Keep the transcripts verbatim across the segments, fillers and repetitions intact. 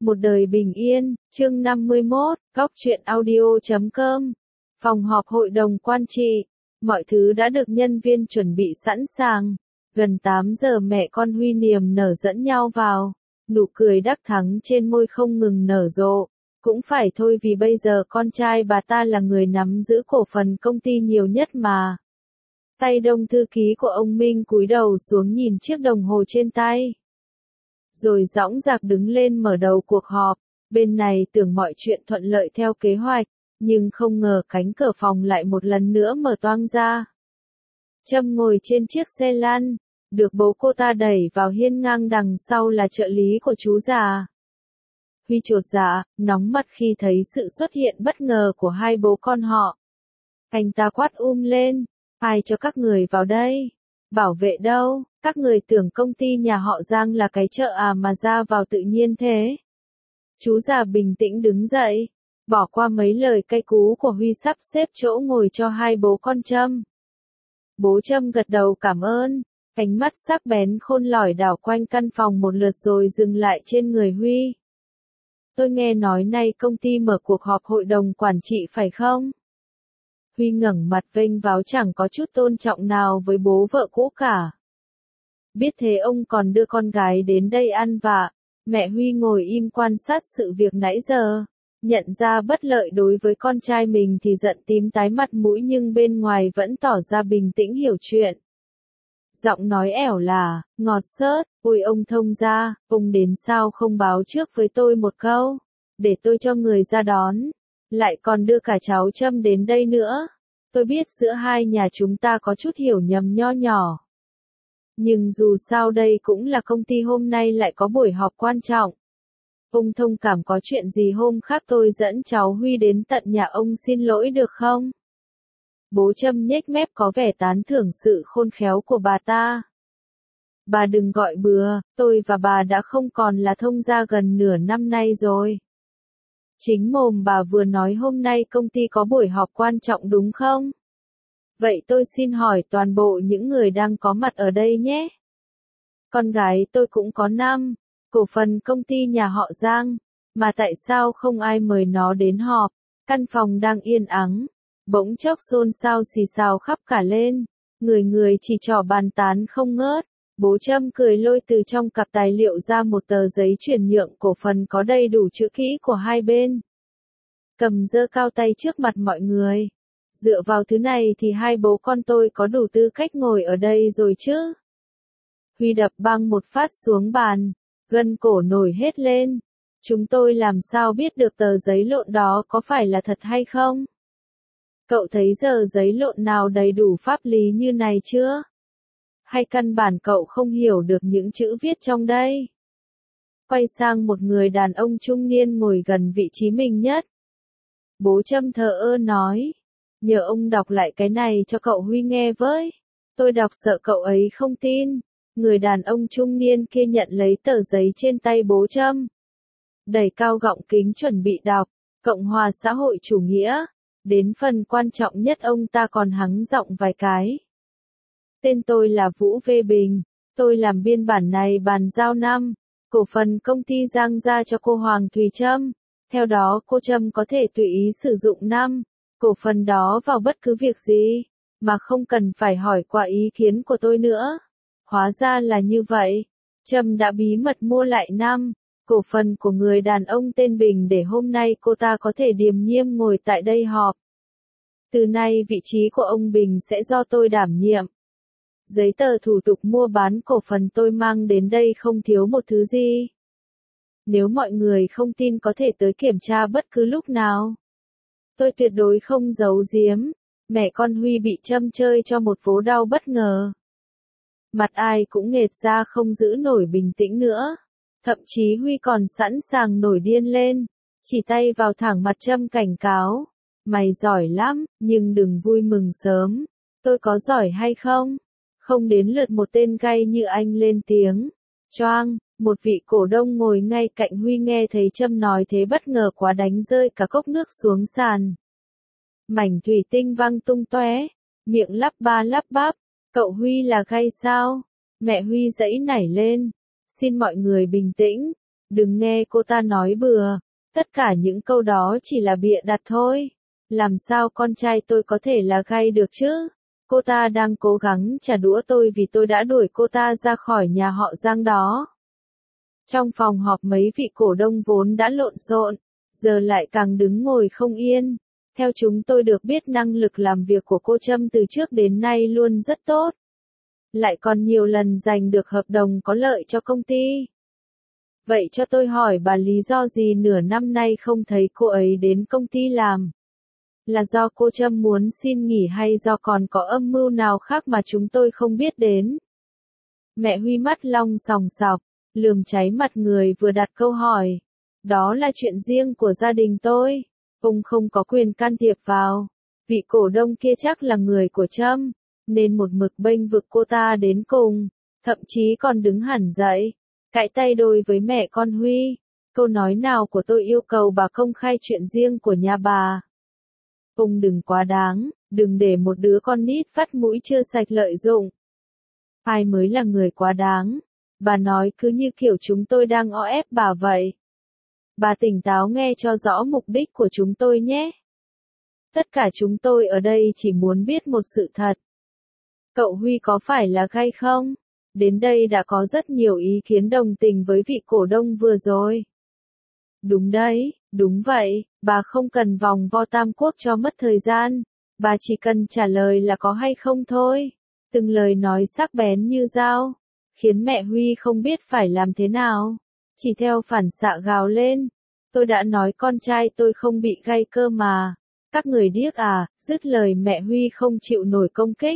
Một đời bình yên, chương năm mươi mốt, góc truyện audio chấm com. Phòng họp hội đồng quan trị. Mọi thứ đã được nhân viên chuẩn bị sẵn sàng. Gần tám giờ mẹ con Huy niềm nở dẫn nhau vào. Nụ cười đắc thắng trên môi không ngừng nở rộ. Cũng phải thôi vì bây giờ con trai bà ta là người nắm giữ cổ phần công ty nhiều nhất mà. Tay đông thư ký của ông Minh cúi đầu xuống nhìn chiếc đồng hồ trên tay. Rồi dõng dạc đứng lên mở đầu cuộc họp. Bên này tưởng mọi chuyện thuận lợi theo kế hoạch, nhưng không ngờ cánh cửa phòng lại một lần nữa mở toang ra. Trâm ngồi trên chiếc xe lăn, được bố cô ta đẩy vào hiên ngang, đằng sau là trợ lý của chú già. Huy chột dạ, nóng mặt khi thấy sự xuất hiện bất ngờ của hai bố con họ. Anh ta quát um lên, ai cho các người vào đây? Bảo vệ đâu? Các người tưởng công ty nhà họ Giang là cái chợ à mà ra vào tự nhiên thế? Chú già bình tĩnh đứng dậy, bỏ qua mấy lời cay cú của Huy, sắp xếp chỗ ngồi cho hai bố con Trâm. Bố Trâm gật đầu cảm ơn, ánh mắt sắc bén khôn lỏi đảo quanh căn phòng một lượt rồi dừng lại trên người Huy. Tôi nghe nói nay công ty mở cuộc họp hội đồng quản trị phải không? Huy ngẩng mặt vênh váo, chẳng có chút tôn trọng nào với bố vợ cũ cả. Biết thế ông còn đưa con gái đến đây ăn vạ. Mẹ Huy ngồi im quan sát sự việc nãy giờ. Nhận ra bất lợi đối với con trai mình thì giận tím tái mặt mũi, nhưng bên ngoài vẫn tỏ ra bình tĩnh hiểu chuyện. Giọng nói ẻo là, ngọt xớt, ôi ông thông gia, ông đến sao không báo trước với tôi một câu, để tôi cho người ra đón, lại còn đưa cả cháu Trâm đến đây nữa. Tôi biết giữa hai nhà chúng ta có chút hiểu nhầm nho nhỏ. Nhưng dù sao đây cũng là công ty, hôm nay lại có buổi họp quan trọng. Ông thông cảm, có chuyện gì hôm khác tôi dẫn cháu Huy đến tận nhà ông xin lỗi được không? Bố Trâm nhếch mép có vẻ tán thưởng sự khôn khéo của bà ta. Bà đừng gọi bừa, tôi và bà đã không còn là thông gia gần nửa năm nay rồi. Chính mồm bà vừa nói hôm nay công ty có buổi họp quan trọng đúng không? Vậy tôi xin hỏi toàn bộ những người đang có mặt ở đây nhé. Con gái tôi cũng có năm cổ phần công ty nhà họ Giang, mà tại sao không ai mời nó đến họp? Căn phòng đang yên ắng, bỗng chốc xôn xao xì xào khắp cả lên, người người chỉ trỏ bàn tán không ngớt. Bố Trâm cười lôi từ trong cặp tài liệu ra một tờ giấy chuyển nhượng cổ phần có đầy đủ chữ ký của hai bên. Cầm giơ cao tay trước mặt mọi người. Dựa vào thứ này thì hai bố con tôi có đủ tư cách ngồi ở đây rồi chứ? Huy đập bang một phát xuống bàn, gân cổ nổi hết lên. Chúng tôi làm sao biết được tờ giấy lộn đó có phải là thật hay không? Cậu thấy giờ giấy lộn nào đầy đủ pháp lý như này chưa? Hay căn bản cậu không hiểu được những chữ viết trong đây? Quay sang một người đàn ông trung niên ngồi gần vị trí mình nhất. Bố Trâm thờ ơ nói, nhờ ông đọc lại cái này cho cậu Huy nghe với. Tôi đọc sợ cậu ấy không tin. Người đàn ông trung niên kia nhận lấy tờ giấy trên tay bố Trâm, đẩy cao gọng kính chuẩn bị đọc. Cộng hòa xã hội chủ nghĩa. Đến phần quan trọng nhất ông ta còn hắng giọng vài cái. Tên tôi là Vũ Vê Bình. Tôi làm biên bản này bàn giao năm cổ phần công ty Giang ra cho cô Hoàng Thùy Trâm. Theo đó cô Trâm có thể tùy ý sử dụng năm cổ phần đó vào bất cứ việc gì, mà không cần phải hỏi qua ý kiến của tôi nữa. Hóa ra là như vậy. Trâm đã bí mật mua lại năm cổ phần của người đàn ông tên Bình để hôm nay cô ta có thể điềm nhiên ngồi tại đây họp. Từ nay vị trí của ông Bình sẽ do tôi đảm nhiệm. Giấy tờ thủ tục mua bán cổ phần tôi mang đến đây không thiếu một thứ gì. Nếu mọi người không tin có thể tới kiểm tra bất cứ lúc nào. Tôi tuyệt đối không giấu giếm. Mẹ con Huy bị Trâm chơi cho một vố đau bất ngờ. Mặt ai cũng nghệt ra, không giữ nổi bình tĩnh nữa. Thậm chí Huy còn sẵn sàng nổi điên lên, chỉ tay vào thẳng mặt Trâm cảnh cáo. Mày giỏi lắm, nhưng đừng vui mừng sớm. Tôi có giỏi hay không? Không đến lượt một tên gay như anh lên tiếng. Choang, một vị cổ đông ngồi ngay cạnh Huy nghe thấy Trâm nói thế bất ngờ quá, đánh rơi cả cốc nước xuống sàn. Mảnh thủy tinh văng tung tóe, miệng lắp ba lắp bắp. Cậu Huy là gay sao? Mẹ Huy giãy nảy lên. Xin mọi người bình tĩnh. Đừng nghe cô ta nói bừa, tất cả những câu đó chỉ là bịa đặt thôi. Làm sao con trai tôi có thể là gay được chứ? Cô ta đang cố gắng trả đũa tôi vì tôi đã đuổi cô ta ra khỏi nhà họ Giang đó. Trong phòng họp mấy vị cổ đông vốn đã lộn xộn, giờ lại càng đứng ngồi không yên. Theo chúng tôi được biết năng lực làm việc của cô Trâm từ trước đến nay luôn rất tốt. Lại còn nhiều lần giành được hợp đồng có lợi cho công ty. Vậy cho tôi hỏi bà lý do gì nửa năm nay không thấy cô ấy đến công ty làm? Là do cô Trâm muốn xin nghỉ hay do còn có âm mưu nào khác mà chúng tôi không biết đến? Mẹ Huy mắt long sòng sọc, lườm cháy mặt người vừa đặt câu hỏi. Đó là chuyện riêng của gia đình tôi. Ông không có quyền can thiệp vào. Vị cổ đông kia chắc là người của Trâm, nên một mực bênh vực cô ta đến cùng, thậm chí còn đứng hẳn dậy, cãi tay đôi với mẹ con Huy. Câu nói nào của tôi yêu cầu bà công khai chuyện riêng của nhà bà. Ông đừng quá đáng, đừng để một đứa con nít vắt mũi chưa sạch lợi dụng. Ai mới là người quá đáng? Bà nói cứ như kiểu chúng tôi đang o ép bà vậy. Bà tỉnh táo nghe cho rõ mục đích của chúng tôi nhé. Tất cả chúng tôi ở đây chỉ muốn biết một sự thật. Cậu Huy có phải là gay không? Đến đây đã có rất nhiều ý kiến đồng tình với vị cổ đông vừa rồi. Đúng đấy, đúng vậy, bà không cần vòng vo tam quốc cho mất thời gian. Bà chỉ cần trả lời là có hay không thôi. Từng lời nói sắc bén như dao, khiến mẹ Huy không biết phải làm thế nào. Chỉ theo phản xạ gào lên. Tôi đã nói con trai tôi không bị gay cơ mà. Các người điếc à, dứt lời mẹ Huy không chịu nổi công kích.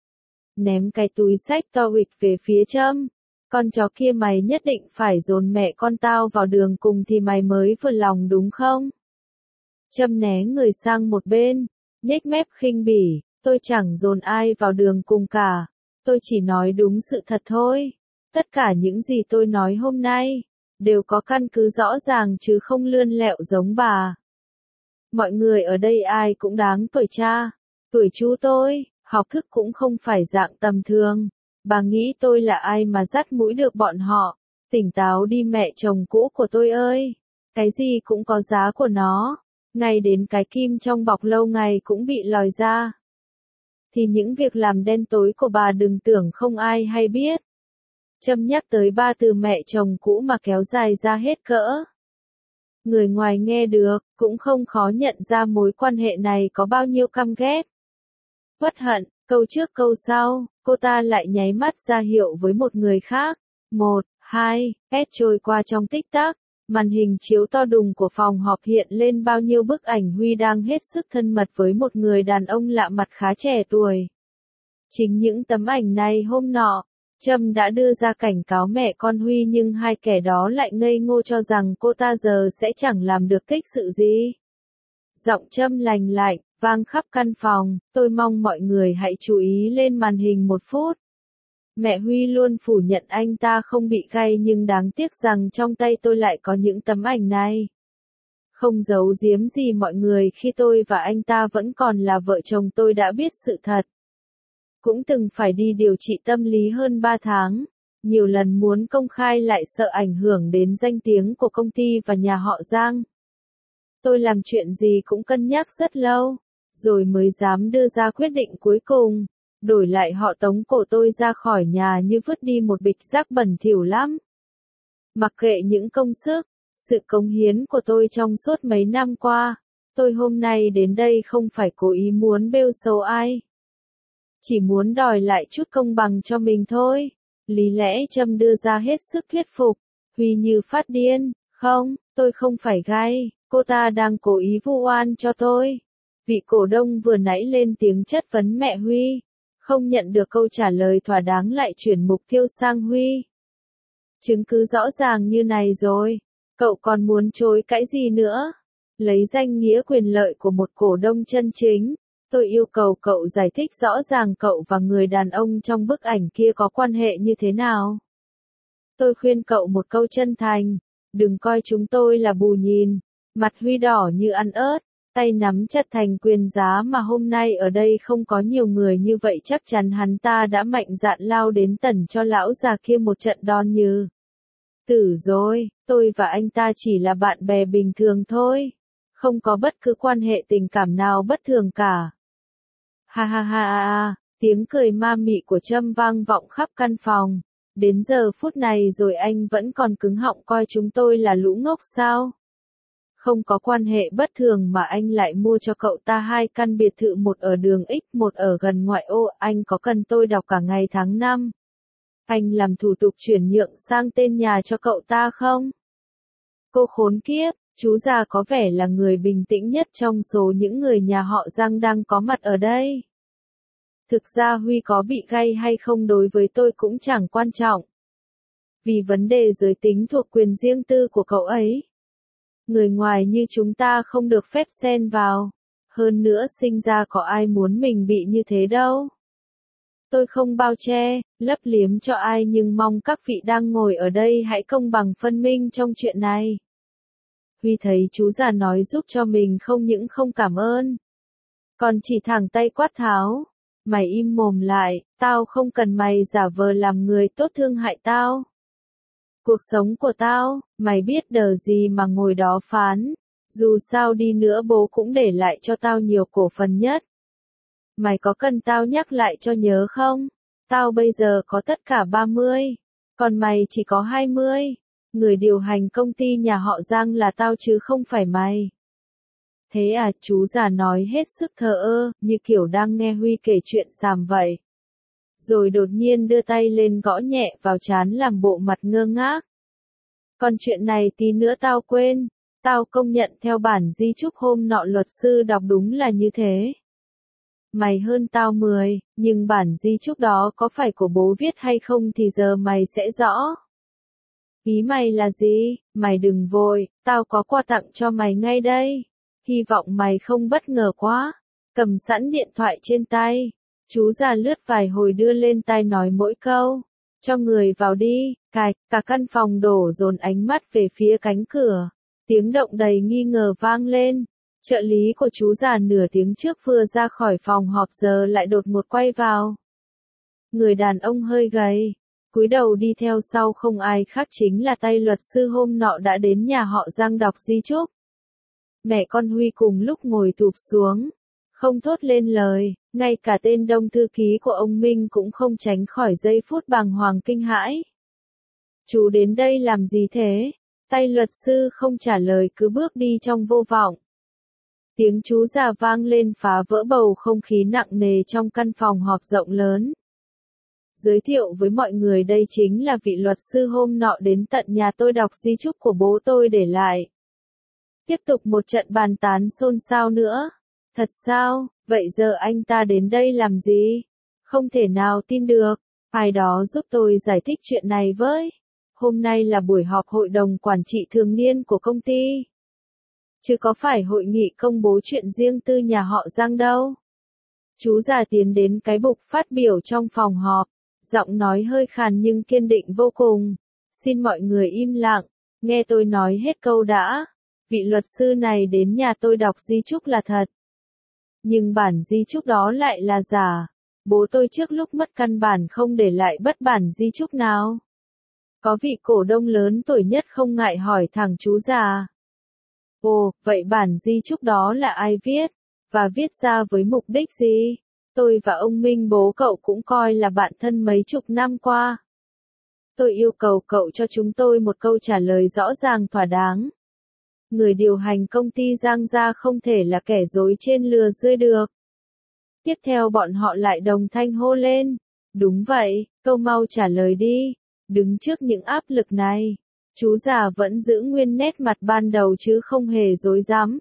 Ném cái túi xách to huỵch về phía Trâm. Con chó kia mày nhất định phải dồn mẹ con tao vào đường cùng thì mày mới vừa lòng đúng không? Trâm né người sang một bên, nhếch mép khinh bỉ, tôi chẳng dồn ai vào đường cùng cả. Tôi chỉ nói đúng sự thật thôi. Tất cả những gì tôi nói hôm nay đều có căn cứ rõ ràng chứ không lươn lẹo giống bà. Mọi người ở đây ai cũng đáng tuổi cha, tuổi chú tôi, học thức cũng không phải dạng tầm thường. Bà nghĩ tôi là ai mà dắt mũi được bọn họ? Tỉnh táo đi mẹ chồng cũ của tôi ơi. Cái gì cũng có giá của nó. Ngay đến cái kim trong bọc lâu ngày cũng bị lòi ra. Thì những việc làm đen tối của bà đừng tưởng không ai hay biết. Trâm nhắc tới ba từ mẹ chồng cũ mà kéo dài ra hết cỡ. Người ngoài nghe được, cũng không khó nhận ra mối quan hệ này có bao nhiêu căm ghét. Uất hận, câu trước câu sau, cô ta lại nháy mắt ra hiệu với một người khác. Một, hai, hết trôi qua trong tích tắc. Màn hình chiếu to đùng của phòng họp hiện lên bao nhiêu bức ảnh Huy đang hết sức thân mật với một người đàn ông lạ mặt khá trẻ tuổi. Chính những tấm ảnh này hôm nọ, Trâm đã đưa ra cảnh cáo mẹ con Huy nhưng hai kẻ đó lại ngây ngô cho rằng cô ta giờ sẽ chẳng làm được tích sự gì. Giọng Trâm lành lạnh, vang khắp căn phòng, tôi mong mọi người hãy chú ý lên màn hình một phút. Mẹ Huy luôn phủ nhận anh ta không bị gay nhưng đáng tiếc rằng trong tay tôi lại có những tấm ảnh này. Không giấu giếm gì mọi người khi tôi và anh ta vẫn còn là vợ chồng tôi đã biết sự thật. Cũng từng phải đi điều trị tâm lý hơn ba tháng. Nhiều lần muốn công khai lại sợ ảnh hưởng đến danh tiếng của công ty và nhà họ Giang. Tôi làm chuyện gì cũng cân nhắc rất lâu, rồi mới dám đưa ra quyết định cuối cùng. Đổi lại họ tống cổ tôi ra khỏi nhà như vứt đi một bịch rác bẩn thỉu lắm. Mặc kệ những công sức, sự cống hiến của tôi trong suốt mấy năm qua, tôi hôm nay đến đây không phải cố ý muốn bêu xấu ai. Chỉ muốn đòi lại chút công bằng cho mình thôi. Lý lẽ Trâm đưa ra hết sức thuyết phục. Huy như phát điên, không, tôi không phải gay, cô ta đang cố ý vu oan cho tôi. Vị cổ đông vừa nãy lên tiếng chất vấn mẹ Huy. Không nhận được câu trả lời thỏa đáng lại chuyển mục tiêu sang Huy. Chứng cứ rõ ràng như này rồi. Cậu còn muốn chối cãi gì nữa? Lấy danh nghĩa quyền lợi của một cổ đông chân chính. Tôi yêu cầu cậu giải thích rõ ràng cậu và người đàn ông trong bức ảnh kia có quan hệ như thế nào. Tôi khuyên cậu một câu chân thành. Đừng coi chúng tôi là bù nhìn. Mặt Huy đỏ như ăn ớt. Tay nắm chặt thành quyền giá mà hôm nay ở đây không có nhiều người như vậy chắc chắn hắn ta đã mạnh dạn lao đến tẩn cho lão già kia một trận đòn như. Tử rồi, tôi và anh ta chỉ là bạn bè bình thường thôi. Không có bất cứ quan hệ tình cảm nào bất thường cả. Ha ha ha ha ha, tiếng cười ma mị của Trâm vang vọng khắp căn phòng. Đến giờ phút này rồi anh vẫn còn cứng họng coi chúng tôi là lũ ngốc sao? Không có quan hệ bất thường mà anh lại mua cho cậu ta hai căn biệt thự, một ở đường X, một ở gần ngoại ô. Anh có cần tôi đọc cả ngày tháng năm? Anh làm thủ tục chuyển nhượng sang tên nhà cho cậu ta không? Cô khốn kiếp, chú già có vẻ là người bình tĩnh nhất trong số những người nhà họ Giang đang có mặt ở đây. Thực ra Huy có bị gay hay không đối với tôi cũng chẳng quan trọng. Vì vấn đề giới tính thuộc quyền riêng tư của cậu ấy. Người ngoài như chúng ta không được phép xen vào. Hơn nữa sinh ra có ai muốn mình bị như thế đâu. Tôi không bao che, lấp liếm cho ai, nhưng mong các vị đang ngồi ở đây hãy công bằng phân minh trong chuyện này. Huy thấy chú già nói giúp cho mình không những không cảm ơn, còn chỉ thẳng tay quát tháo. Mày im mồm lại, tao không cần mày giả vờ làm người tốt thương hại tao. Cuộc sống của tao, mày biết đờ gì mà ngồi đó phán. Dù sao đi nữa bố cũng để lại cho tao nhiều cổ phần nhất. Mày có cần tao nhắc lại cho nhớ không? Tao bây giờ có tất cả ba mươi, còn mày chỉ có hai mươi. Người điều hành công ty nhà họ Giang là tao chứ không phải mày. Thế à, chú già nói hết sức thờ ơ, như kiểu đang nghe Huy kể chuyện xàm vậy. Rồi đột nhiên đưa tay lên gõ nhẹ vào trán làm bộ mặt ngơ ngác. Còn chuyện này tí nữa tao quên, tao công nhận theo bản di chúc hôm nọ luật sư đọc đúng là như thế. Mày hơn tao mười, nhưng bản di chúc đó có phải của bố viết hay không thì giờ mày sẽ rõ. Ý mày là gì? Mày đừng vội, tao có quà tặng cho mày ngay đây. Hy vọng mày không bất ngờ quá. Cầm sẵn điện thoại trên tay. Chú già lướt vài hồi đưa lên tai nói mỗi câu. Cho người vào đi, cài, cả căn phòng đổ dồn ánh mắt về phía cánh cửa. Tiếng động đầy nghi ngờ vang lên. Trợ lý của chú già nửa tiếng trước vừa ra khỏi phòng họp giờ lại đột ngột quay vào. Người đàn ông hơi gầy, cúi đầu đi theo sau không ai khác chính là tay luật sư hôm nọ đã đến nhà họ Giang đọc di chúc. Mẹ con Huy cùng lúc ngồi tụp xuống, không thốt lên lời, ngay cả tên đông thư ký của ông Minh cũng không tránh khỏi giây phút bàng hoàng kinh hãi. Chú đến đây làm gì thế? Tay luật sư không trả lời cứ bước đi trong vô vọng. Tiếng chú già vang lên phá vỡ bầu không khí nặng nề trong căn phòng họp rộng lớn. Giới thiệu với mọi người đây chính là vị luật sư hôm nọ đến tận nhà tôi đọc di chúc của bố tôi để lại. Tiếp tục một trận bàn tán xôn xao nữa. Thật sao? Vậy giờ anh ta đến đây làm gì? Không thể nào tin được. Ai đó giúp tôi giải thích chuyện này với. Hôm nay là buổi họp hội đồng quản trị thường niên của công ty. Chứ có phải hội nghị công bố chuyện riêng tư nhà họ Giang đâu. Chú già tiến đến cái bục phát biểu trong phòng họp. Giọng nói hơi khàn nhưng kiên định vô cùng. Xin mọi người im lặng. Nghe tôi nói hết câu đã. Vị luật sư này đến nhà tôi đọc di chúc là thật. Nhưng bản di chúc đó lại là giả. Bố tôi trước lúc mất căn bản không để lại bất bản di chúc nào. Có vị cổ đông lớn tuổi nhất không ngại hỏi thẳng chú già. Ồ, vậy bản di chúc đó là ai viết? Và viết ra với mục đích gì? Tôi và ông Minh bố cậu cũng coi là bạn thân mấy chục năm qua. Tôi yêu cầu cậu cho chúng tôi một câu trả lời rõ ràng thỏa đáng. Người điều hành công ty Giang Gia không thể là kẻ dối trên lừa dươi được. Tiếp theo bọn họ lại đồng thanh hô lên. Đúng vậy, câu mau trả lời đi. Đứng trước những áp lực này, chú già vẫn giữ nguyên nét mặt ban đầu chứ không hề dối rắm.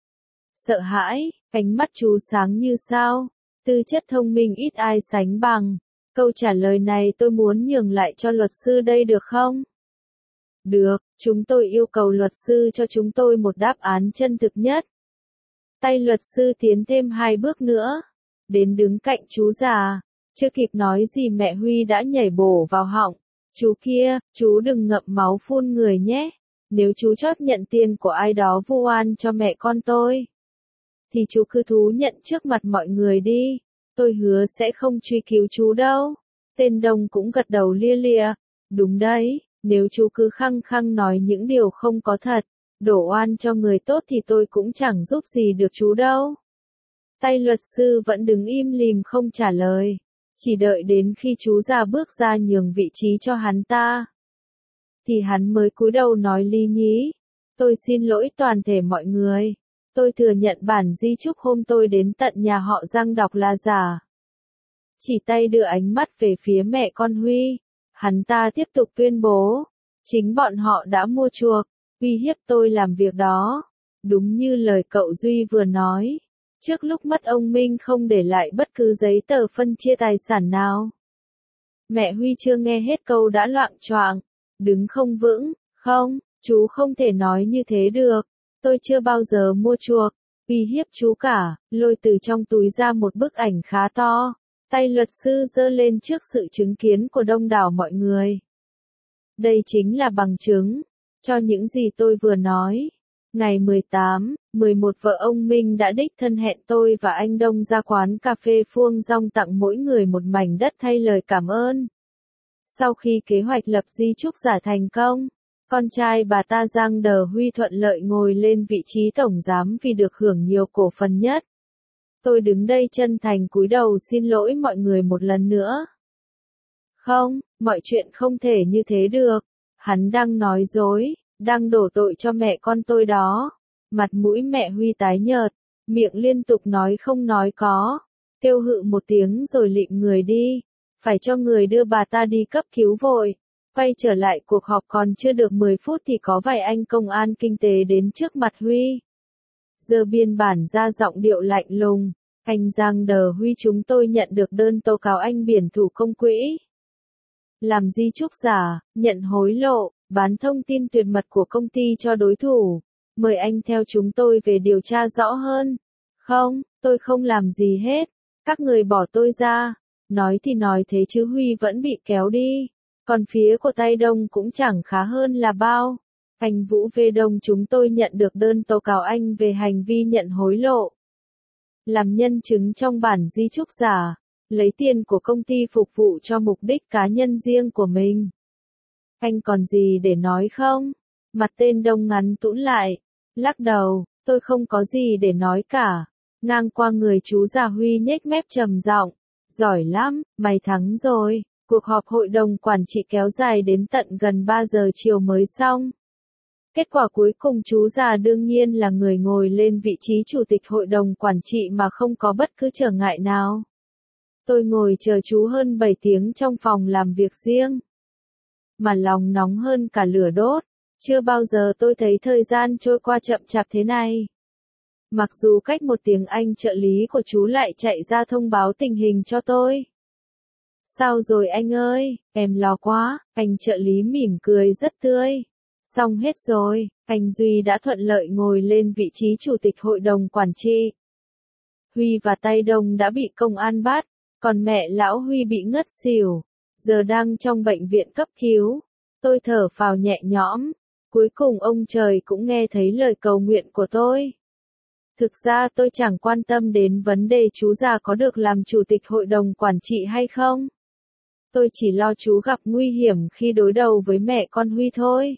Sợ hãi, ánh mắt chú sáng như sao. Tư chất thông minh ít ai sánh bằng. Câu trả lời này tôi muốn nhường lại cho luật sư đây được không? Được, chúng tôi yêu cầu luật sư cho chúng tôi một đáp án chân thực nhất. Tay luật sư tiến thêm hai bước nữa. Đến đứng cạnh chú già. Chưa kịp nói gì mẹ Huy đã nhảy bổ vào họng. Chú kia, chú đừng ngậm máu phun người nhé. Nếu chú chót nhận tiền của ai đó vu oan cho mẹ con tôi, thì chú cứ thú nhận trước mặt mọi người đi. Tôi hứa sẽ không truy cứu chú đâu. Tên Đông cũng gật đầu lia lịa. Đúng đấy, Nếu chú cứ khăng khăng nói những điều không có thật, đổ oan cho người tốt thì tôi cũng chẳng giúp gì được chú đâu. Tay luật sư vẫn đứng im lìm không trả lời, chỉ đợi đến khi chú già bước ra nhường vị trí cho hắn ta, thì hắn mới cúi đầu nói lý nhí. Tôi xin lỗi toàn thể mọi người. Tôi thừa nhận bản di chúc hôm tôi đến tận nhà họ Giang đọc là giả. Chỉ tay đưa ánh mắt về phía mẹ con Huy. Hắn ta tiếp tục tuyên bố, chính bọn họ đã mua chuộc, uy hiếp tôi làm việc đó. Đúng như lời cậu Duy vừa nói, trước lúc mất ông Minh không để lại bất cứ giấy tờ phân chia tài sản nào. Mẹ Huy chưa nghe hết câu đã loạng choạng, đứng không vững. Không, chú không thể nói như thế được. Tôi chưa bao giờ mua chuộc, uy hiếp chú cả. Lôi từ trong túi ra một bức ảnh khá to. Tay luật sư giơ lên trước sự chứng kiến của đông đảo mọi người. Đây chính là bằng chứng cho những gì tôi vừa nói. Ngày mười tám, mười một vợ ông Minh đã đích thân hẹn tôi và anh Đông ra quán cà phê Phuông Dong tặng mỗi người một mảnh đất thay lời cảm ơn. Sau khi kế hoạch lập di chúc giả thành công, con trai bà ta Giang Đờ Huy thuận lợi ngồi lên vị trí tổng giám vì được hưởng nhiều cổ phần nhất. Tôi đứng đây chân thành cúi đầu xin lỗi mọi người một lần nữa. Không, mọi chuyện không thể như thế được. Hắn đang nói dối, đang đổ tội cho mẹ con tôi đó. Mặt mũi mẹ Huy tái nhợt, miệng liên tục nói không nói có, kêu hự một tiếng rồi lịm người đi. Phải cho người đưa bà ta đi cấp cứu vội. Quay trở lại cuộc họp còn chưa được mười phút thì có vài anh công an kinh tế đến trước mặt Huy. Giơ biên bản ra giọng điệu lạnh lùng. Anh Giang Đờ Huy, chúng tôi nhận được đơn tố cáo anh biển thủ công quỹ. Làm di chúc giả, nhận hối lộ, bán thông tin tuyệt mật của công ty cho đối thủ. Mời anh theo chúng tôi về điều tra rõ hơn. Không, tôi không làm gì hết. Các người bỏ tôi ra. Nói thì nói thế chứ Huy vẫn bị kéo đi. Còn phía của tay Đông cũng chẳng khá hơn là bao. Anh Vũ V. Đông, chúng tôi nhận được đơn tố cáo anh về hành vi nhận hối lộ. Làm nhân chứng trong bản di chúc giả, lấy tiền của công ty phục vụ cho mục đích cá nhân riêng của mình. Anh còn gì để nói không? Mặt tên Đông ngắn tũn lại, lắc đầu, tôi không có gì để nói cả. Ngang qua người chú già Huy nhếch mép trầm giọng, giỏi lắm, mày thắng rồi. Cuộc họp hội đồng quản trị kéo dài đến tận gần ba giờ chiều mới xong. Kết quả cuối cùng chú già đương nhiên là người ngồi lên vị trí chủ tịch hội đồng quản trị mà không có bất cứ trở ngại nào. Tôi ngồi chờ chú hơn bảy tiếng trong phòng làm việc riêng. Mà lòng nóng hơn cả lửa đốt. Chưa bao giờ tôi thấy thời gian trôi qua chậm chạp thế này. Mặc dù cách một tiếng anh trợ lý của chú lại chạy ra thông báo tình hình cho tôi. Sao rồi anh ơi, em lo quá, anh trợ lý mỉm cười rất tươi. Xong hết rồi, anh Duy đã thuận lợi ngồi lên vị trí chủ tịch hội đồng quản trị. Huy và tay Đông đã bị công an bắt, còn mẹ lão Huy bị ngất xỉu, giờ đang trong bệnh viện cấp cứu. Tôi thở phào nhẹ nhõm, cuối cùng ông trời cũng nghe thấy lời cầu nguyện của tôi. Thực ra tôi chẳng quan tâm đến vấn đề chú già có được làm chủ tịch hội đồng quản trị hay không. Tôi chỉ lo chú gặp nguy hiểm khi đối đầu với mẹ con Huy thôi.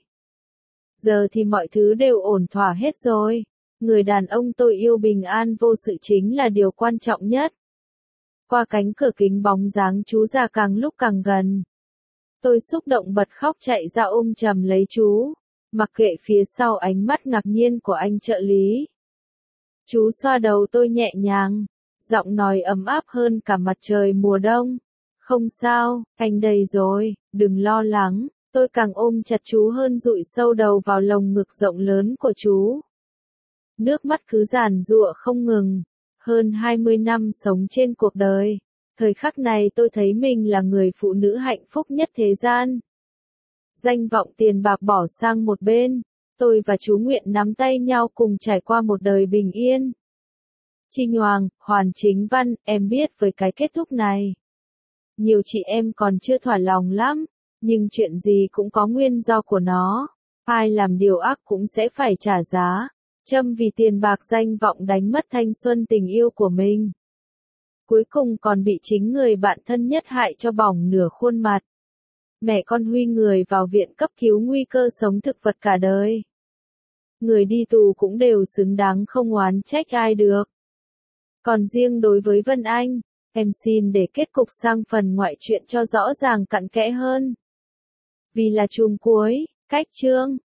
Giờ thì mọi thứ đều ổn thỏa hết rồi. Người đàn ông tôi yêu bình an vô sự chính là điều quan trọng nhất. Qua cánh cửa kính bóng dáng chú già càng lúc càng gần. Tôi xúc động bật khóc chạy ra ôm chầm lấy chú. Mặc kệ phía sau ánh mắt ngạc nhiên của anh trợ lý. Chú xoa đầu tôi nhẹ nhàng. Giọng nói ấm áp hơn cả mặt trời mùa đông. Không sao, anh đây rồi, đừng lo lắng. Tôi càng ôm chặt chú hơn dụi sâu đầu vào lồng ngực rộng lớn của chú. Nước mắt cứ giàn giụa không ngừng. Hơn hai mươi năm sống trên cuộc đời. Thời khắc này tôi thấy mình là người phụ nữ hạnh phúc nhất thế gian. Danh vọng tiền bạc bỏ sang một bên. Tôi và chú nguyện nắm tay nhau cùng trải qua một đời bình yên. Trinh Hoàng, Hoàn Chính Văn, em biết với cái kết thúc này. Nhiều chị em còn chưa thỏa lòng lắm. Nhưng chuyện gì cũng có nguyên do của nó. Ai làm điều ác cũng sẽ phải trả giá. Trâm vì tiền bạc danh vọng đánh mất thanh xuân tình yêu của mình. Cuối cùng còn bị chính người bạn thân nhất hại cho bỏng nửa khuôn mặt. mẹ con Huy người vào viện cấp cứu nguy cơ sống thực vật cả đời. Người đi tù cũng đều xứng đáng không oán trách ai được. Còn riêng đối với Vân Anh, em xin để kết cục sang phần ngoại truyện cho rõ ràng cặn kẽ hơn. Vì là chùm cuối, cách chương.